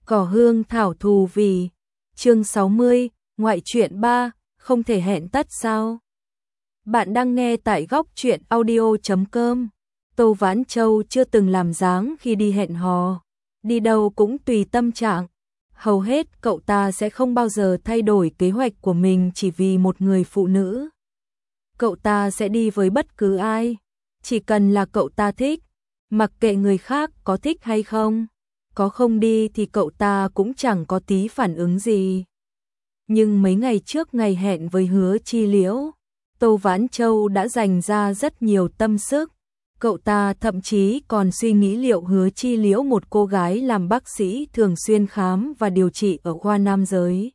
Cỏ hương thảo thù vì. Chương 60, ngoại truyện 3, không thể hẹn tất sao? Bạn đang nghe tại góc truyện audio.com. Tô Vãn Châu chưa từng làm dáng khi đi hẹn hò, đi đâu cũng tùy tâm trạng. Hầu hết cậu ta sẽ không bao giờ thay đổi kế hoạch của mình chỉ vì một người phụ nữ. Cậu ta sẽ đi với bất cứ ai, chỉ cần là cậu ta thích, mặc kệ người khác có thích hay không. Có không đi thì cậu ta cũng chẳng có tí phản ứng gì. Nhưng mấy ngày trước ngày hẹn với Hứa Chi Liễu, Tô Vãn Châu đã dành ra rất nhiều tâm sức. Cậu ta thậm chí còn suy nghĩ liệu Hứa Chi Liễu, một cô gái làm bác sĩ thường xuyên khám và điều trị ở khoa nam giới,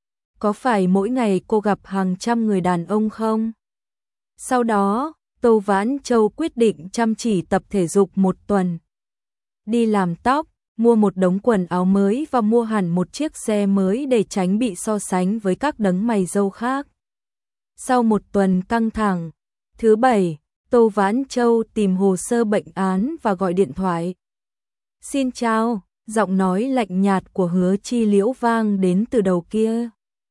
có phải mỗi ngày cô gặp hàng trăm người đàn ông không? Sau đó, Tô Vãn Châu quyết định chăm chỉ tập thể dục một tuần, đi làm tóc, mua một đống quần áo mới và mua hẳn một chiếc xe mới để tránh bị so sánh với các đấng mày râu khác. Sau một tuần căng thẳng, thứ Bảy, Tô Vãn Châu tìm hồ sơ bệnh án và gọi điện thoại. "Xin chào", giọng nói lạnh nhạt của Hứa Chi Liễu vang đến từ đầu kia.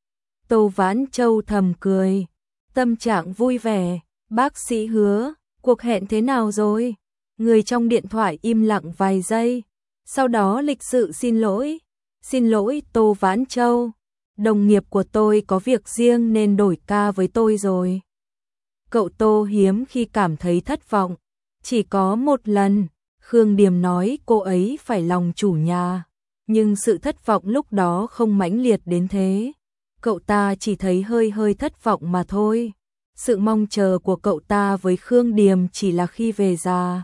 Tô Vãn Châu thầm cười, tâm trạng vui vẻ. "Bác sĩ Hứa, cuộc hẹn thế nào rồi?" Người trong điện thoại im lặng vài giây, sau đó lịch sự xin lỗi. "Xin lỗi Tô Vãn Châu, đồng nghiệp của tôi có việc riêng nên đổi ca với tôi rồi." Cậu Tô hiếm khi cảm thấy thất vọng. Chỉ có một lần, Khương Điềm nói cô ấy phải lòng chủ nhà, nhưng sự thất vọng lúc đó không mãnh liệt đến thế. Cậu ta chỉ thấy hơi thất vọng mà thôi. Sự mong chờ của cậu ta với Khương Điềm chỉ là khi về già,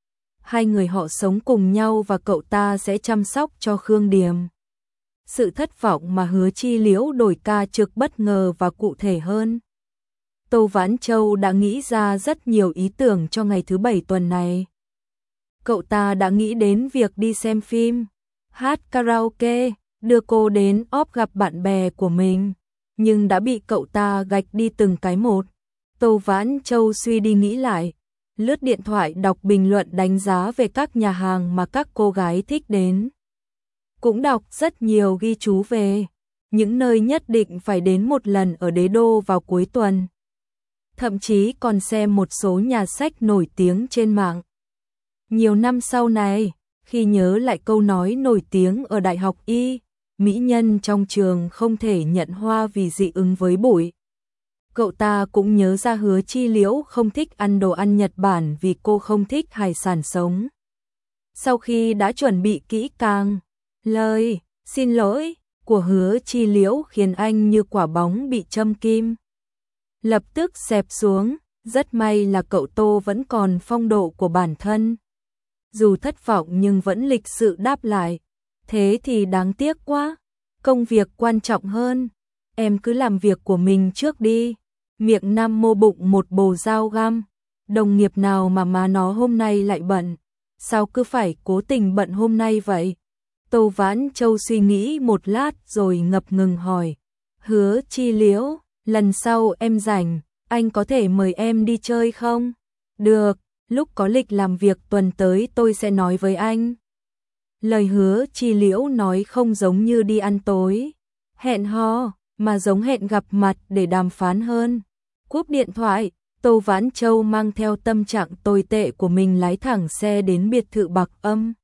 hai người họ sống cùng nhau và cậu ta sẽ chăm sóc cho Khương Điềm. Sự thất vọng mà Hứa Chi Liễu đổi ca trực bất ngờ và cụ thể hơn. Tô Vãn Châu đã nghĩ ra rất nhiều ý tưởng cho ngày thứ Bảy tuần này. Cậu ta đã nghĩ đến việc đi xem phim, hát karaoke, đưa cô đến óp gặp bạn bè của mình, nhưng đã bị cậu ta gạch đi từng cái một. Tô Vãn Châu suy đi nghĩ lại, lướt điện thoại đọc bình luận đánh giá về các nhà hàng mà các cô gái thích đến. Cũng đọc rất nhiều ghi chú về những nơi nhất định phải đến một lần ở Đế Đô vào cuối tuần. Thậm chí còn xem một số nhà sách nổi tiếng trên mạng. Nhiều năm sau này, khi nhớ lại câu nói nổi tiếng ở Đại học Y, mỹ nhân trong trường không thể nhận hoa vì dị ứng với bụi, cậu ta cũng nhớ ra Hứa Chi Liễu không thích ăn đồ ăn Nhật Bản vì cô không thích hải sản sống. Sau khi đã chuẩn bị kỹ càng, lời xin lỗi của Hứa Chi Liễu khiến anh như quả bóng bị châm kim, lập tức xẹp xuống. Rất may là cậu Tô vẫn còn phong độ của bản thân, dù thất vọng nhưng vẫn lịch sự đáp lại. "Thế thì đáng tiếc quá, công việc quan trọng hơn, em cứ làm việc của mình trước đi." Miệng Nam mô bụng một bồ dao găm. Đồng nghiệp nào mà má nó hôm nay lại bận, sao cứ phải cố tình bận hôm nay vậy? Tô Vãn Châu suy nghĩ một lát rồi ngập ngừng hỏi, "Hứa Chi Liễu, lần sau em rảnh, anh có thể mời em đi chơi không?" "Được, lúc có lịch làm việc tuần tới tôi sẽ nói với anh." Lời Hứa Chi Liễu nói không giống như đi ăn tối, hẹn hò, mà giống hẹn gặp mặt để đàm phán hơn. Cúp điện thoại, Tô Vãn Châu mang theo tâm trạng tồi tệ của mình lái thẳng xe đến biệt thự Bạc Âm.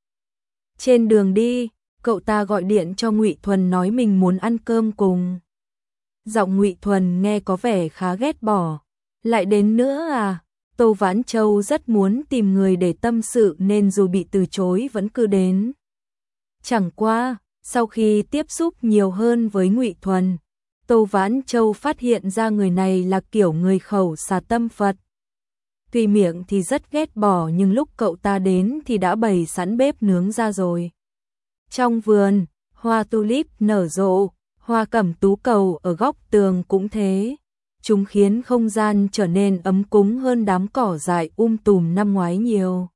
Trên đường đi, cậu ta gọi điện cho Ngụy Thuần nói mình muốn ăn cơm cùng. Giọng Ngụy Thuần nghe có vẻ khá ghét bỏ. "Lại đến nữa à?" Tô Vãn Châu rất muốn tìm người để tâm sự nên dù bị từ chối vẫn cứ đến. Chẳng qua, sau khi tiếp xúc nhiều hơn với Ngụy Thuần, Tô Vãn Châu phát hiện ra người này là kiểu người khẩu xà tâm Phật. Tuy miệng thì rất ghét bỏ nhưng lúc cậu ta đến thì đã bày sẵn bếp nướng ra rồi. Trong vườn, hoa tulip nở rộ, hoa cẩm tú cầu ở góc tường cũng thế. Chúng khiến không gian trở nên ấm cúng hơn đám cỏ dại tùm năm ngoái nhiều.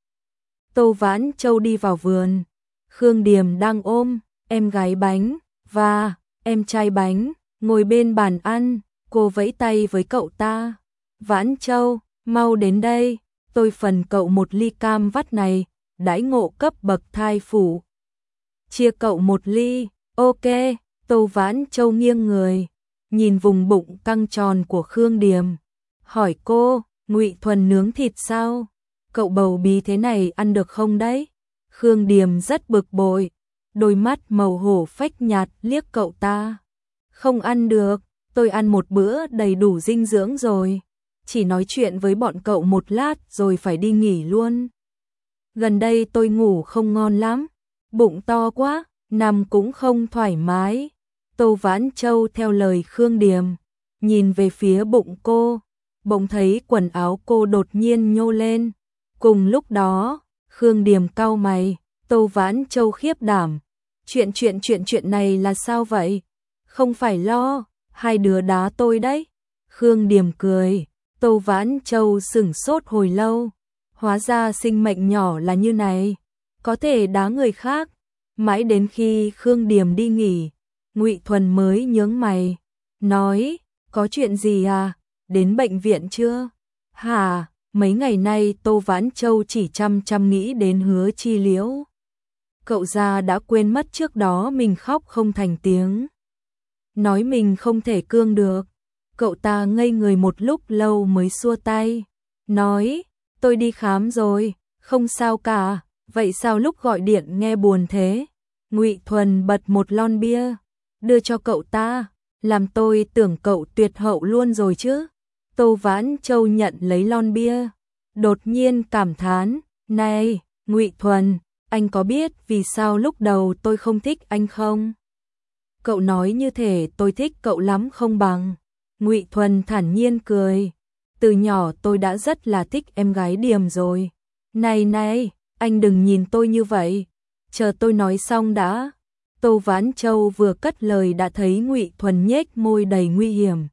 Tô Vãn Châu đi vào vườn. Khương Điềm đang ôm em gái bánh và em trai bánh ngồi bên bàn ăn. Cô vẫy tay với cậu ta, "Vãn Châu, mau đến đây, tôi phần cậu một ly cam vắt này, đãi ngộ cấp bậc thai phụ." chia cậu một ly. Ok. Tô Vãn Châu nghiêng người, nhìn vùng bụng căng tròn của Khương Điềm, hỏi cô, Ngụy Thuần nướng thịt sao? Cậu bầu bí thế này ăn được không đấy? Khương Điềm rất bực bội, đôi mắt màu hổ phách nhạt liếc cậu ta. Không ăn được, tôi ăn một bữa đầy đủ dinh dưỡng rồi. Chỉ nói chuyện với bọn cậu một lát rồi phải đi nghỉ luôn. Gần đây tôi ngủ không ngon lắm, bụng to quá, nằm cũng không thoải mái. Tô Vãn Châu theo lời Khương Điềm, nhìn về phía bụng cô, bỗng thấy quần áo cô đột nhiên nhô lên. Cùng lúc đó, Khương Điềm cau mày, Tô Vãn Châu khiếp đảm. Chuyện này là sao vậy? Không phải lo, hai đứa đá tôi đấy. Khương Điềm cười, Tô Vãn Châu sửng sốt hồi lâu. Hóa ra sinh mệnh nhỏ là như này, có thể đá người khác. Mãi đến khi Khương Điềm đi nghỉ, Ngụy Thuần mới nhướng mày, nói, có chuyện gì à, đến bệnh viện chưa? Hả, mấy ngày nay Tô Vãn Châu chỉ chăm nghĩ đến Hứa Chi Liễu. Cậu già đã quên mất trước đó mình khóc không thành tiếng. Nói mình không thể cương được. Cậu ta ngây người một lúc lâu mới xua tay, nói, tôi đi khám rồi, không sao cả. Vậy sao lúc gọi điện nghe buồn thế? Ngụy Thuần bật một lon bia, đưa cho cậu ta, làm tôi tưởng cậu tuyệt hậu luôn rồi chứ. Tô Vãn Châu nhận lấy lon bia, đột nhiên cảm thán, này, Ngụy Thuần, anh có biết vì sao lúc đầu tôi không thích anh không? Cậu nói như thể tôi thích cậu lắm không bằng. Ngụy Thuần thản nhiên cười, từ nhỏ tôi đã rất là thích em gái Điềm rồi. Này, anh đừng nhìn tôi như vậy, chờ tôi nói xong đã. Tô Vãn Châu vừa cất lời đã thấy Ngụy Thuần nhếch môi đầy nguy hiểm,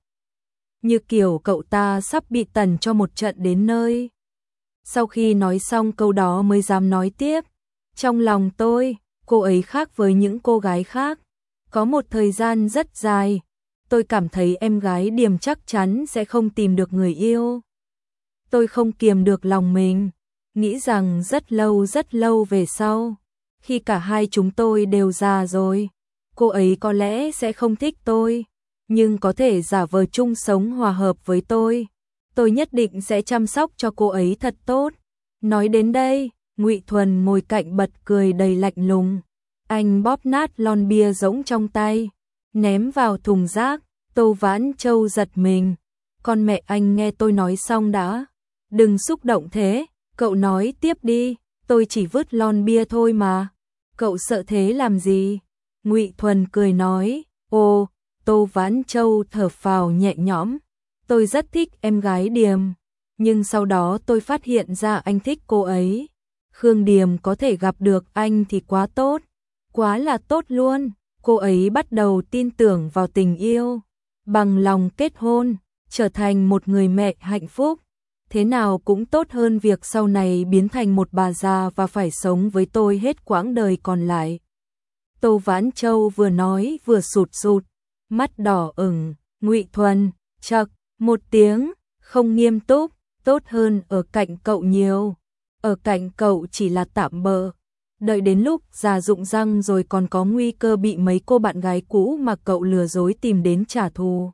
như kiểu cậu ta sắp bị tẩn cho một trận đến nơi. Sau khi nói xong câu đó mới dám nói tiếp, trong lòng tôi, cô ấy khác với những cô gái khác. Có một thời gian rất dài, tôi cảm thấy em gái Điềm chắc chắn sẽ không tìm được người yêu. Tôi không kiềm được lòng mình, nghĩ rằng rất lâu về sau, khi cả hai chúng tôi đều già rồi, cô ấy có lẽ sẽ không thích tôi, nhưng có thể giả vờ chung sống hòa hợp với tôi. Tôi nhất định sẽ chăm sóc cho cô ấy thật tốt. Nói đến đây, Ngụy Thuần ngồi cạnh bật cười đầy lạnh lùng. Anh bóp nát lon bia rỗng trong tay, ném vào thùng rác. Tô Vãn Châu giật mình. Con mẹ anh nghe tôi nói xong đã. Đừng xúc động thế, cậu nói tiếp đi, tôi chỉ vứt lon bia thôi mà. Cậu sợ thế làm gì? Ngụy Thuần cười nói, ô, Tô Vãn Châu thở phào nhẹ nhõm. Tôi rất thích em gái Điềm, nhưng sau đó tôi phát hiện ra anh thích cô ấy. Khương Điềm có thể gặp được anh thì quá tốt, quá là tốt luôn. Cô ấy bắt đầu tin tưởng vào tình yêu, bằng lòng kết hôn, trở thành một người mẹ hạnh phúc. Thế nào cũng tốt hơn việc sau này biến thành một bà già và phải sống với tôi hết quãng đời còn lại. Tô Vãn Châu vừa nói vừa sụt sụt, mắt đỏ ửng. Ngụy Thuần, chậc, một tiếng, không nghiêm túc, tốt hơn ở cạnh cậu nhiều. Ở cạnh cậu chỉ là tạm bợ, đợi đến lúc già rụng răng rồi còn có nguy cơ bị mấy cô bạn gái cũ mà cậu lừa dối tìm đến trả thù.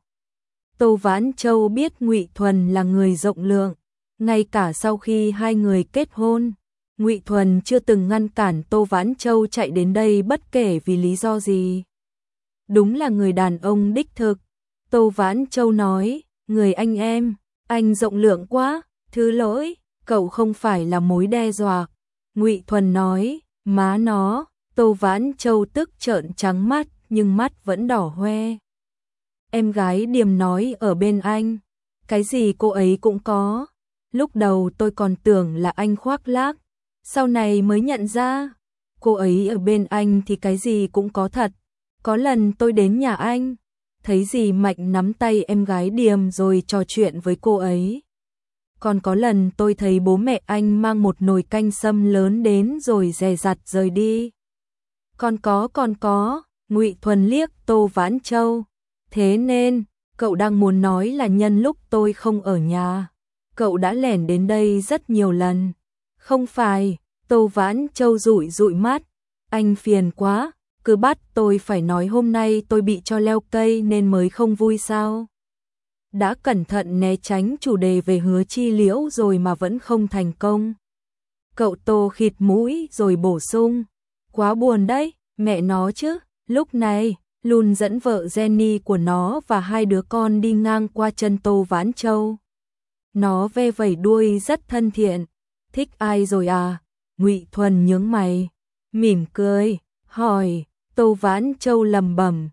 Tô Vãn Châu biết Ngụy Thuần là người rộng lượng, ngay cả sau khi hai người kết hôn, Ngụy Thuần chưa từng ngăn cản Tô Vãn Châu chạy đến đây bất kể vì lý do gì. Đúng là người đàn ông đích thực. Tô Vãn Châu nói, người anh rộng lượng quá, thứ lỗi, cậu không phải là mối đe dọa. Ngụy Thuần nói, má nó. Tô Vãn Châu tức trợn trắng mắt nhưng mắt vẫn đỏ hoe. Em gái Điềm nói ở bên anh, cái gì cô ấy cũng có. Lúc đầu tôi còn tưởng là anh khoác lác, sau này mới nhận ra, cô ấy ở bên anh thì cái gì cũng có thật. Có lần tôi đến nhà anh, thấy dì Mạnh nắm tay em gái Điềm rồi trò chuyện với cô ấy. Còn có lần tôi thấy bố mẹ anh mang một nồi canh sâm lớn đến rồi dè dặt rời đi. Còn có, Ngụy Thuần liếc Tô Vãn Châu. Thế nên, cậu đang muốn nói là nhân lúc tôi không ở nhà, cậu đã lẻn đến đây rất nhiều lần. Không phải, Tô Vãn Châu dụi mắt, anh phiền quá, cứ bắt tôi phải nói hôm nay tôi bị cho leo cây nên mới không vui sao? Đã cẩn thận né tránh chủ đề về Hứa Chi Liễu rồi mà vẫn không thành công. Cậu Tô khịt mũi rồi bổ sung, quá buồn đấy, mẹ nó chứ. Lúc này, Lùn dẫn vợ Jenny của nó và hai đứa con đi ngang qua chân Tô Vãn Châu. Nó ve vẩy đuôi rất thân thiện. Thích ai rồi à? Ngụy Thuần nhướng mày, mỉm cười, hỏi. Tô Vãn Châu lẩm bẩm,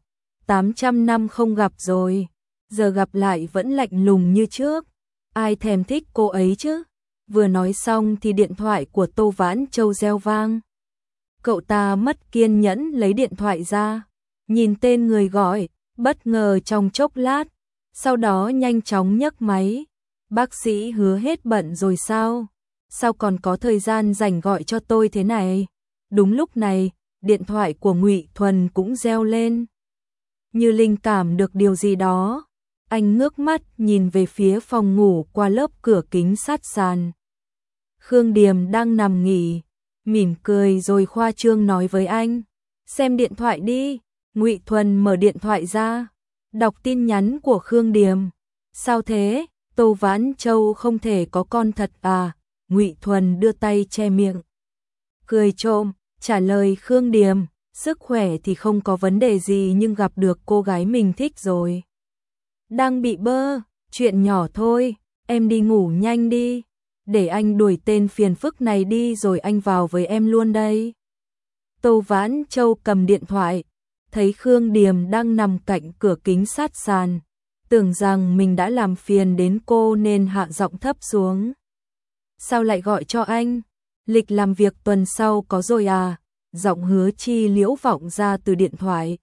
800 năm không gặp rồi, giờ gặp lại vẫn lạnh lùng như trước. Ai thèm thích cô ấy chứ? Vừa nói xong thì điện thoại của Tô Vãn Châu reo vang. Cậu ta mất kiên nhẫn lấy điện thoại ra, nhìn tên người gọi, bất ngờ trong chốc lát, sau đó nhanh chóng nhấc máy. Bác sĩ Hứa hết bận rồi sao? Sao còn có thời gian rảnh gọi cho tôi thế này? Đúng lúc này, điện thoại của Ngụy Thuần cũng reo lên. Như linh cảm được điều gì đó, anh ngước mắt nhìn về phía phòng ngủ qua lớp cửa kính sát sàn. Khương Điềm đang nằm nghỉ, mỉm cười rồi khoa trương nói với anh, xem điện thoại đi. Ngụy Thuần mở điện thoại ra, đọc tin nhắn của Khương Điềm. Sao thế? Tô Vãn Châu không thể có con thật à? Ngụy Thuần đưa tay che miệng, cười trộm, trả lời Khương Điềm, sức khỏe thì không có vấn đề gì nhưng gặp được cô gái mình thích rồi. Đang bị bơ, chuyện nhỏ thôi, em đi ngủ nhanh đi, để anh đuổi tên phiền phức này đi rồi anh vào với em luôn đây. Tô Vãn Châu cầm điện thoại, thấy Khương Điềm đang nằm cạnh cửa kính sát sàn, tưởng rằng mình đã làm phiền đến cô nên hạ giọng thấp xuống. Sao lại gọi cho anh? Lịch làm việc tuần sau có rồi à? Giọng Hứa Chi Liễu vọng ra từ điện thoại.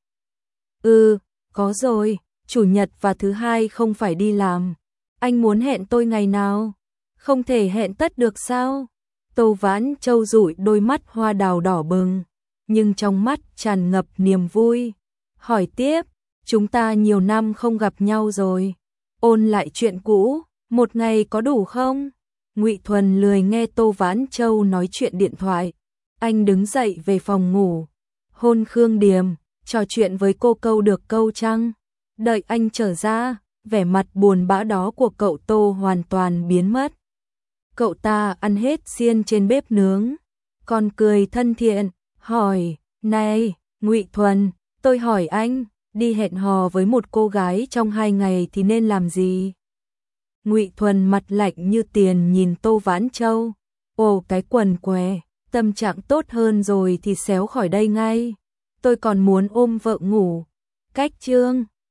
Có rồi, chủ nhật và thứ hai không phải đi làm. Anh muốn hẹn tôi ngày nào? Không thể hẹn tất được sao? Tô Vãn Châu dụi đôi mắt hoa đào đỏ bừng, nhưng trong mắt tràn ngập niềm vui. Hỏi tiếp, chúng ta nhiều năm không gặp nhau rồi. Ôn lại chuyện cũ, một ngày có đủ không? Ngụy Thuần lười nghe Tô Vãn Châu nói chuyện điện thoại. Anh đứng dậy về phòng ngủ, hôn Khương Điềm, trò chuyện với cô câu được câu chăng? Đợi anh trở ra, vẻ mặt buồn bã đó của cậu Tô hoàn toàn biến mất. Cậu ta ăn hết xiên trên bếp nướng, còn cười thân thiện, hỏi, này, Ngụy Thuần, tôi hỏi anh, đi hẹn hò với một cô gái trong 2 ngày thì nên làm gì? Ngụy Thuần mặt lạnh như tiền nhìn Tô Vãn Châu, ồ cái quần què, tâm trạng tốt hơn rồi thì xéo khỏi đây ngay, tôi còn muốn ôm vợ ngủ. Cách chương